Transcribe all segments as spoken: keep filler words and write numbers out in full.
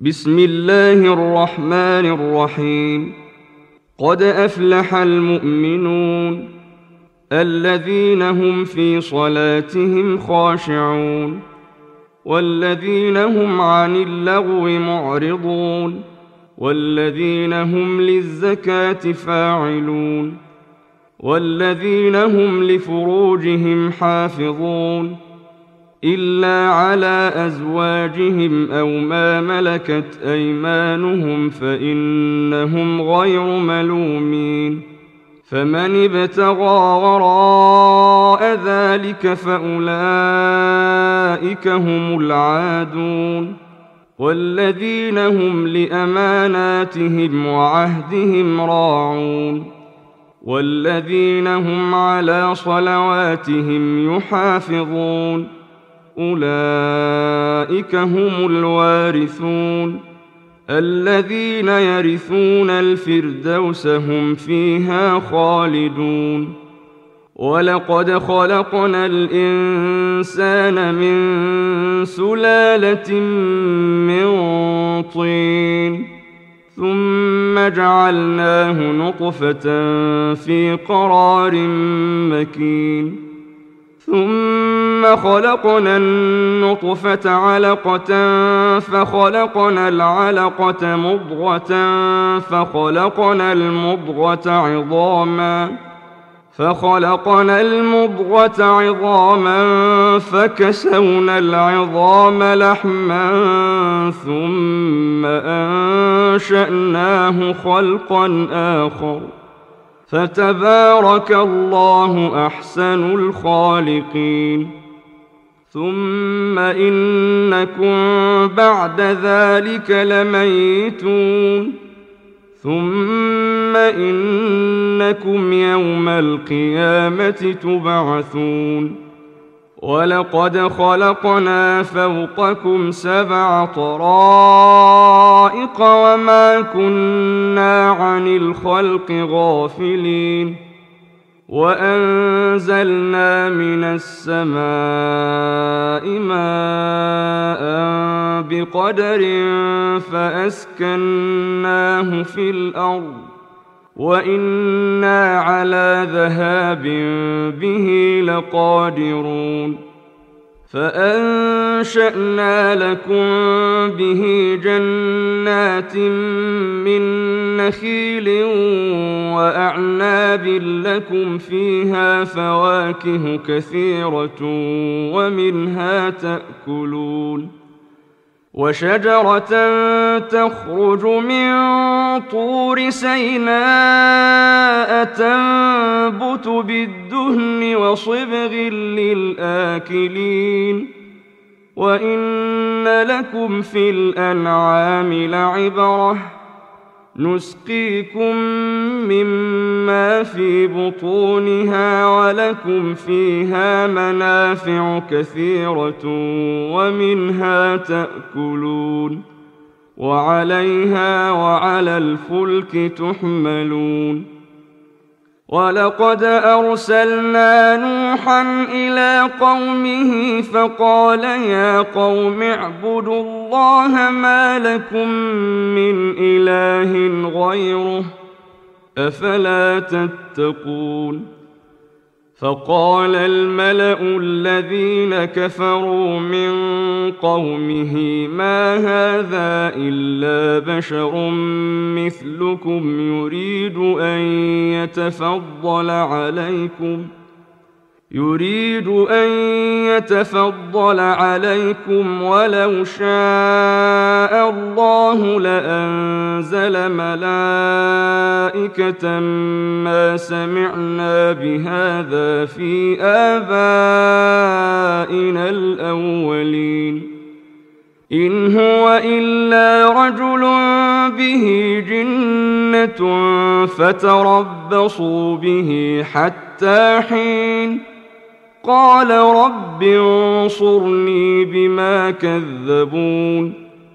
بسم الله الرحمن الرحيم. قد أفلح المؤمنون الذين هم في صلاتهم خاشعون والذين هم عن اللغو معرضون والذين هم للزكاة فاعلون والذين هم لفروجهم حافظون إلا على أزواجهم أو ما ملكت أيمانهم فإنهم غير ملومين. فمن ابتغى وراء ذلك فأولئك هم العادون والذين هم لأماناتهم وعهدهم راعون والذين هم على صلواتهم يحافظون أولئك هم الوارثون الذين يرثون الفردوس هم فيها خالدون. ولقد خلقنا الإنسان من سلالة من طين ثم جعلناه نطفة في قرار مكين ثم خلقنا النطفة علقة فخلقنا العلقة مضغة فخلقنا المضغة عظاما فخلقنا المضغة عظاما فكسونا العظام لحما ثم أنشأناه خلقا آخر فتبارك الله أحسن الخالقين. ثم إنكم بعد ذلك لميتون ثم إنكم يوم القيامة تبعثون. ولقد خلقنا فوقكم سبع طرائق وما كنا عن الخلق غافلين وأنزلنا من السماء ماء بقدر فأسكناه في الأرض وإنا على ذهاب به لقادرون. فأنشأنا لكم به جنات من نخيل وأعناب لكم فيها فواكه كثيرة ومنها تأكلون وشجرة تخرج من طور سيناء تنبت بالدهن وصبغ للآكلين وإن لكم في الأنعام لعبرة نسقيكم مما في بطونها ولكم فيها منافع كثيرة ومنها تأكلون وعليها وعلى الفلك تحملون. ولقد أرسلنا نوحا إلى قومه فقال يا قوم اعبدوا الله ما لكم من إله غيره أفلا تتقون. فقال الملأ الذين كفروا من قومه ما هذا إلا بشر مثلكم يريد أن يتفضل عليكم يريد أن يتفضل عليكم ولو شاء الله لأنزل ملائكة ما سمعنا بهذا في آبائنا الأولين إن هو إلا رجل به جنة فتربصوا به حتى حين قال رب انصرني بما كذبون.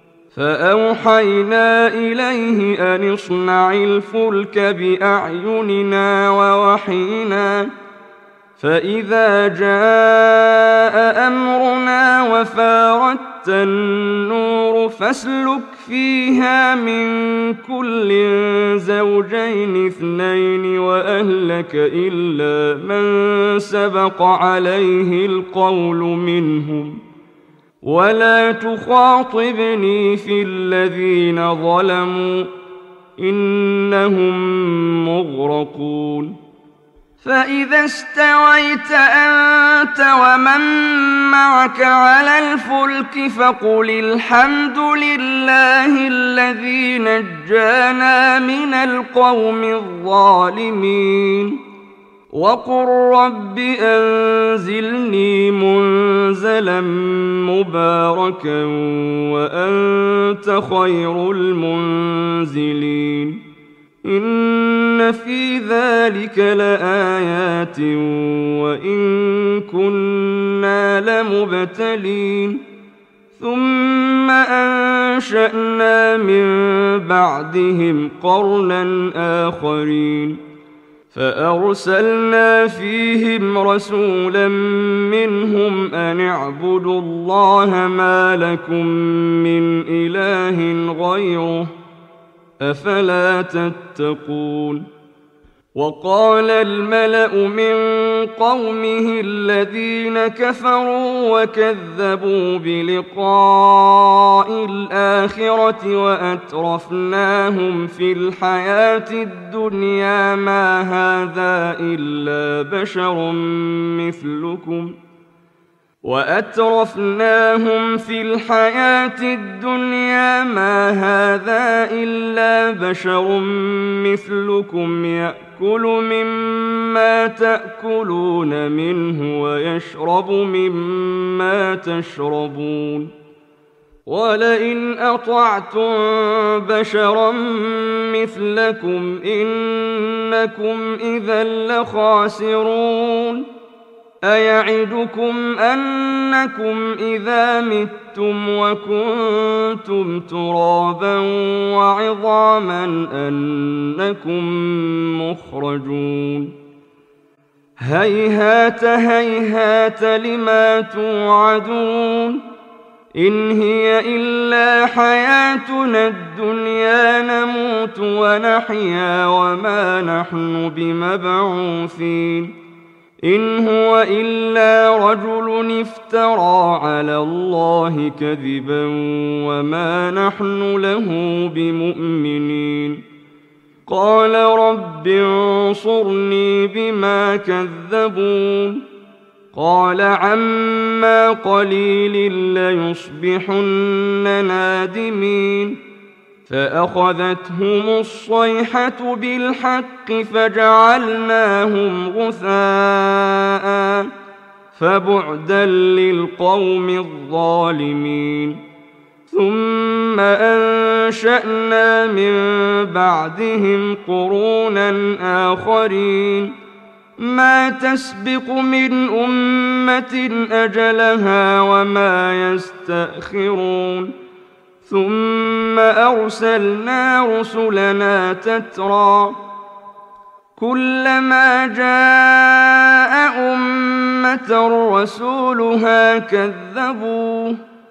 فأوحينا إليه أن اصنع الفلك بأعيننا ووحينا فإذا جاء أمرنا وفاردت النور فاسلك فيها من كل زوجين اثنين وأهلك إلا من سبق عليه القول منهم ولا تخاطبني في الذين ظلموا إنهم مغرقون. فإذا استويت أنت ومن معك على الفلك فقل الحمد لله الذي نجانا من القوم الظالمين وقل رب أنزلني منزلا مباركا وأنت خير المنزلين. إن في ذلك لآيات وإن كنا لمبتلين. ثم أنشأنا من بعدهم قرنا آخرين فأرسلنا فيهم رسولا منهم أن اعبدوا الله ما لكم من إله غيره أفلا تتقون. وقال الملأ من قومه الذين كفروا وكذبوا بلقاء الآخرة وأترفناهم في الحياة الدنيا ما هذا إلا بشر مثلكم وأترفناهم في الحياة الدنيا ما هذا إلا بشر مثلكم يأكل مما تأكلون منه ويشرب مما تشربون ولئن أطعتم بشرا مثلكم إنكم إذا لخاسرون. أيعدكم أنكم إذا متم وكنتم ترابا وعظاما أنكم مخرجون. هيهات هيهات لما توعدون إن هي إلا حياتنا الدنيا نموت ونحيا وما نحن بمبعوثين. إن هو إلا رجل افترى على الله كذبا وما نحن له بمؤمنين. قال رب انصرني بما كذبون. قال عما قليل ليصبحن نادمين. فأخذتهم الصيحة بالحق فجعلناهم غثاء فبعدا للقوم الظالمين. ثم أنشأنا من بعدهم قرونا آخرين ما تسبق من أمة أجلها وما يستأخرون. ثم أرسلنا رسلنا تترى كلما جاء أمة رسولها كذبوه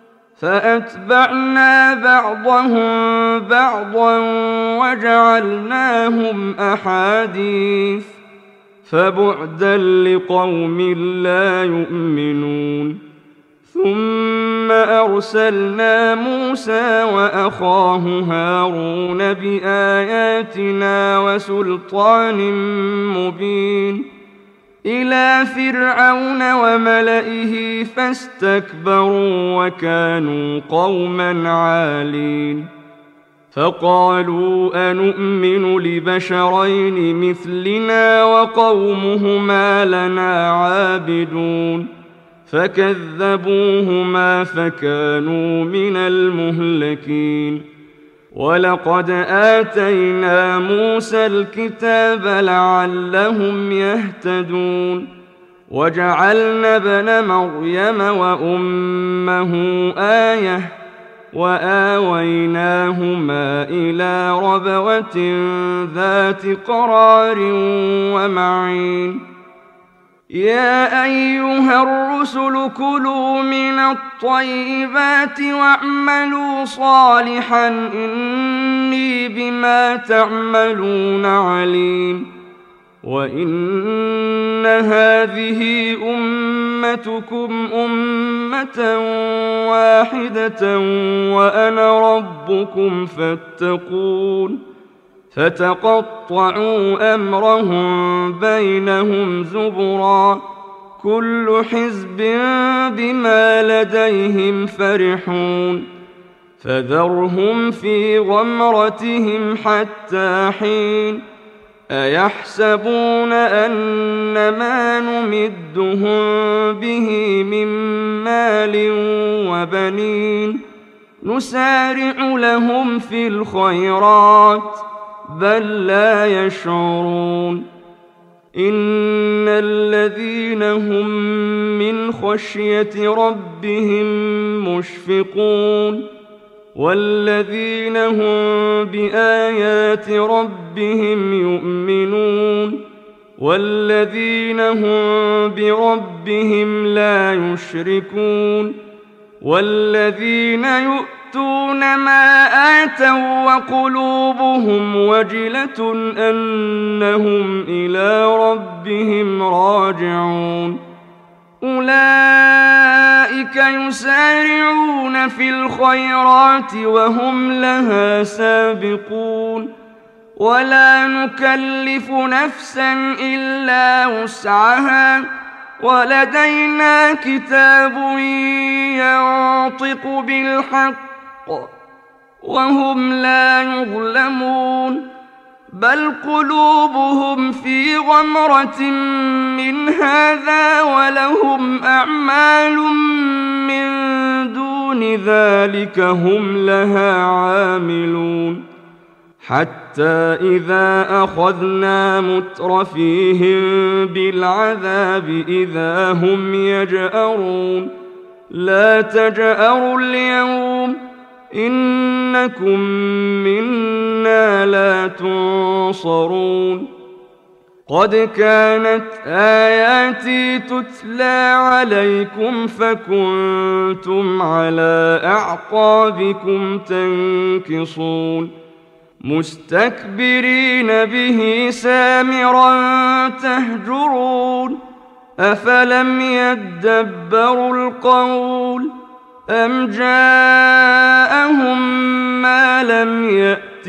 فأتبعنا بعضهم بعضا وجعلناهم أحاديث فبعدا لقوم لا يؤمنون. ثم أرسلنا موسى وأخاه هارون بآياتنا وسلطان مبين إلى فرعون وملئه فاستكبروا وكانوا قوما عالين. فقالوا أنؤمن لبشرين مثلنا وقومهما لنا عابدون فكذبوهما فكانوا من المهلكين. ولقد آتينا موسى الكتاب لعلهم يهتدون وجعلنا ابن مريم وأمه آية وآويناهما إلى ربوة ذات قرار ومعين. يا أيها الرسل كلوا من الطيبات واعملوا صالحا إني بما تعملون عليم وإن هذه أمتكم أمة واحدة وأنا ربكم فاتقون فتقطعوا أمرهم بينهم زبرا كل حزب بما لديهم فرحون فذرهم في غمرتهم حتى حين أيحسبون أن ما نمدهم به من مال وبنين نسارع لهم في الخيرات بل لا يشعرون إن الذين هم من خشية ربهم مشفقون والذين هم بآيات ربهم يؤمنون والذين هم بربهم لا يشركون والذين يؤتون ما آتوا وقلوبهم وجلة أنهم إلى ربهم راجعون أولئك يسارعون في الخيرات وهم لها سابقون ولا نكلف نفسا إلا وسعها ولدينا كتاب ينطق بالحق وهم لا يظلمون بل قلوبهم في غمرة من هذا ولهم أعمال من دون ذلك هم لها عاملون حتى إذا أخذنا مترفيهم بالعذاب إذا هم يجأرون لا تجأروا اليوم إنكم منا لا تنصرون قد كانت آياتي تتلى عليكم فكنتم على أعقابكم تنكصون مستكبرين به سامرا تهجرون أفلم يدبروا القول أم جاءهم ما لم يأت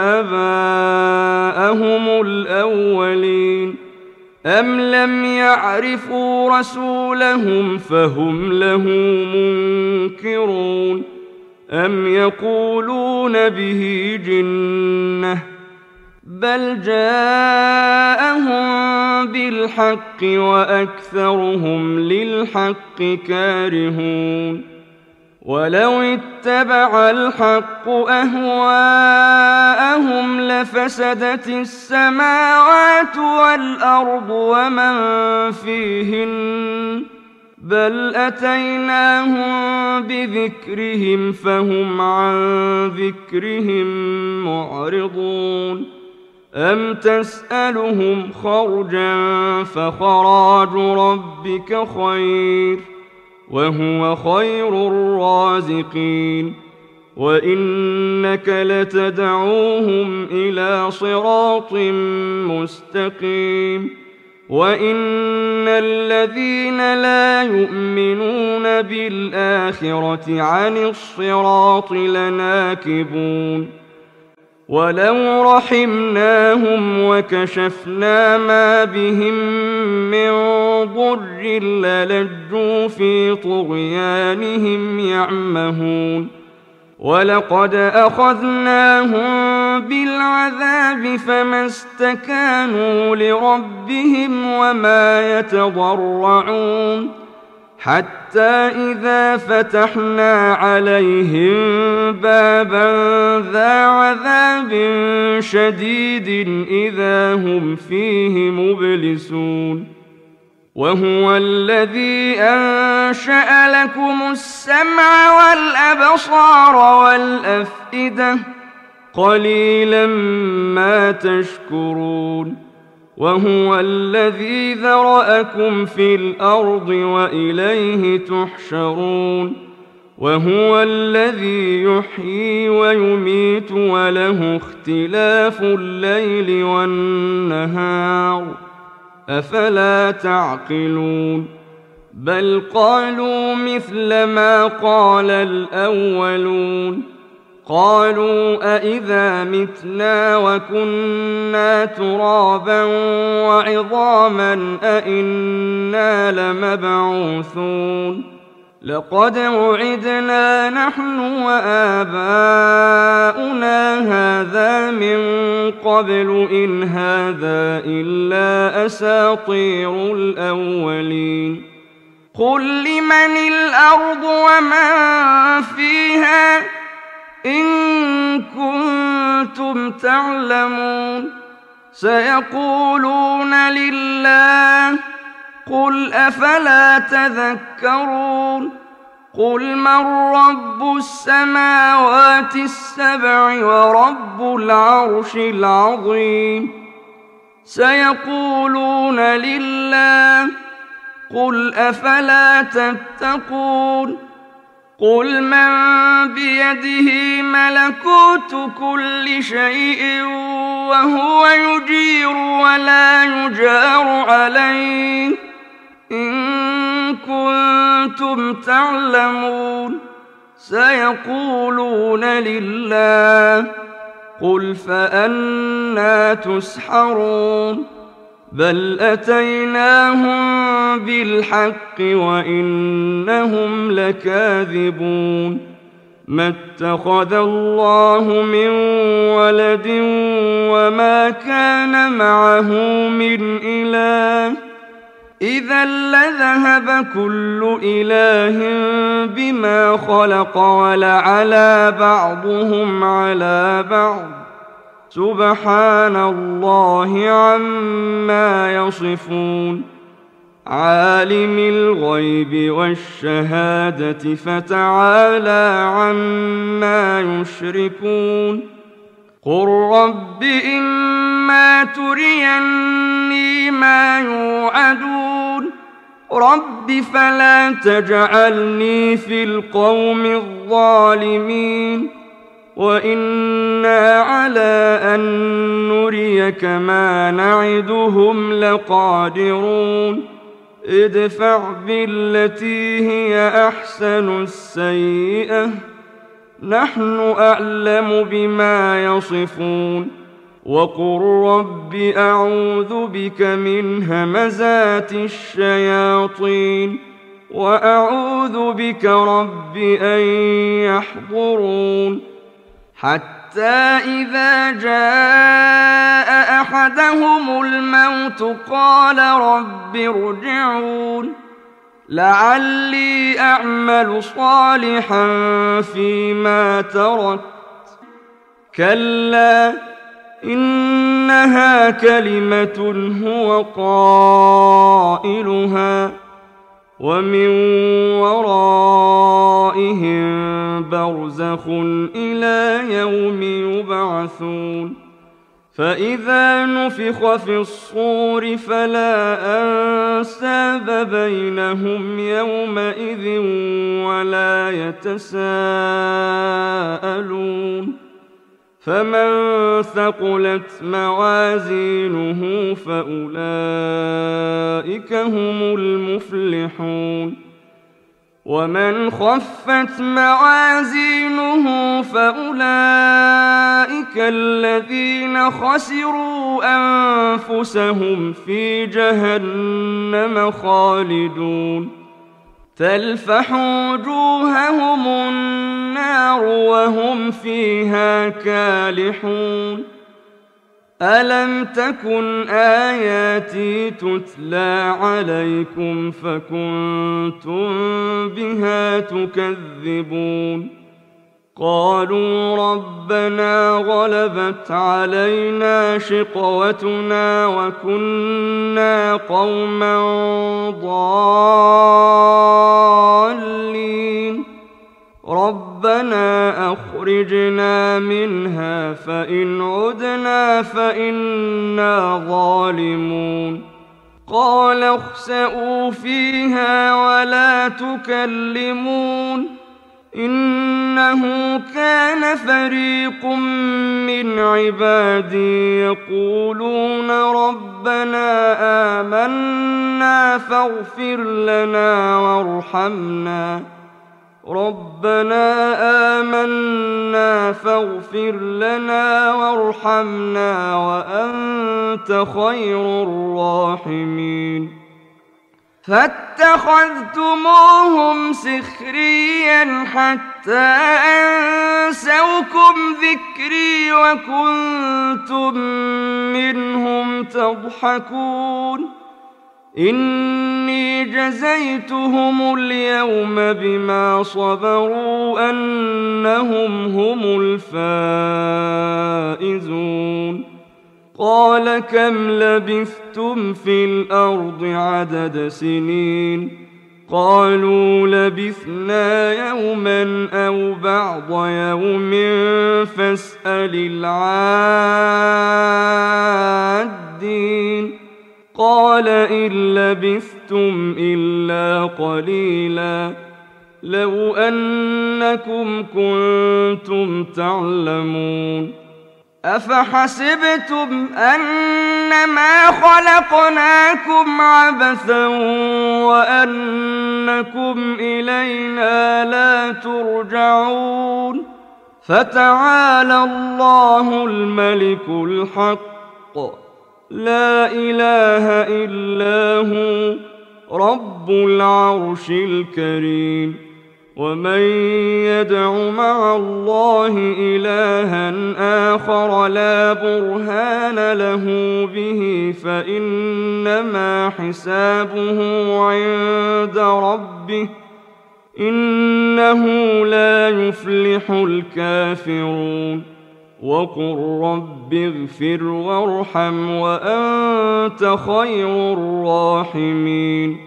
آباءهم الأولين أم لم يعرفوا رسولهم فهم له منكرون أم يقولون به جنة بل جاءهم بالحق وأكثرهم للحق كارهون ولو اتبع الحق أهواءهم لفسدت السماوات والأرض ومن فيهن بل أتيناهم بذكرهم فهم عن ذكرهم معرضون أم تسألهم خرجا فخراج ربك خير وهو خير الرازقين وإنك لتدعوهم إلى صراط مستقيم وإن الذين لا يؤمنون بالآخرة عن الصراط لناكبون ولو رحمناهم وكشفنا ما بهم من ضر للجوا في طغيانهم يعمهون ولقد أخذناهم بالعذاب فما استكانوا لربهم وما يتضرعون حتى إذا فتحنا عليهم بابا ذا عذاب شديد إذا هم فيه مبلسون وهو الذي أنشأ لكم السمع والأبصار والأفئدة قليلا ما تشكرون وهو الذي ذرأكم في الأرض وإليه تحشرون وهو الذي يحيي ويميت وله اختلاف الليل والنهار أفلا تعقلون بل قالوا مثل ما قال الأولون قالوا أإذا متنا وكنا ترابا وعظاما أإنا لمبعوثون لقد وعدنا نحن وآباؤنا هذا من قبل إن هذا إلا أساطير الأولين قل لمن الأرض ومن فيها إن كنتم تعلمون سيقولون لله قل أفلا تذكرون قل من رب السماوات السبع ورب العرش العظيم سيقولون لله قل أفلا تتقون قل من بيده ملكوت كل شيء وهو يجير ولا يجار عليه إن كنتم تعلمون سيقولون لله قل فأنى تسحرون بل أتيناهم بالحق وإنهم لكاذبون ما اتخذ الله من ولد وما كان معه من إله إذا لذهب كل إله بما خلق ولعلى بعضهم على بعض سبحان الله عما يصفون عالم الغيب والشهادة فتعالى عما يشركون قل رب إما تريني ما يوعدون رب فلا تجعلني في القوم الظالمين وإنا على أن نريك ما نعدهم لقادرون ادفع بالتي هي أحسن السيئة نحن أعلم بما يصفون وقل رب أعوذ بك من همزات الشياطين وأعوذ بك رب أن يحضرون حتى إذا جاء أحدهم الموت قال رب ارجعون لعلي أعمل صالحا فيما تركت كلا إنها كلمة هو قائلها ومن ورائهم برزخ إلى يوم يبعثون فإذا نفخ في الصور فلا أنساب بينهم يومئذ ولا يتساءلون فمن ثقلت موازينه فأولئك هم المفلحون ومن خفت موازينه فأولئك الذين خسروا أنفسهم في جهنم خالدون تلفح وجوههم النار وهم فيها كالحون ألم تكن آياتي تتلى عليكم فكنتم بها تكذبون قالوا ربنا غلبت علينا شقوتنا وكنا قوما ضالين ربنا أخرجنا منها فإن عدنا فإنا ظالمون قال اخسئوا فيها ولا تكلمون إنه كان فريق من عبادي يقولون ربنا آمنا فاغفر لنا وارحمنا ربنا آمنا فاغفر لنا وارحمنا وأنت خير الراحمين فاتخذتموهم سخريا حتى أنسوكم ذكري وكنتم منهم تضحكون إني جزيتهم اليوم بما صبروا أنهم هم الفائزون قال كم لبثتم في الأرض عدد سنين قالوا لبثنا يوما أو بعض يوم فاسأل العادين قال إن لبثتم إلا قليلا لو أنكم كنتم تعلمون أفحسبتم أنما خلقناكم عبثا وأنكم إلينا لا ترجعون فتعالى الله الملك الحق لا إله إلا هو رب العرش الكريم ومن يدع مع الله إلها آخر لا برهان له به فإنما حسابه عند ربه إنه لا يفلح الكافرون وقل رب اغفر وارحم وأنت خير الراحمين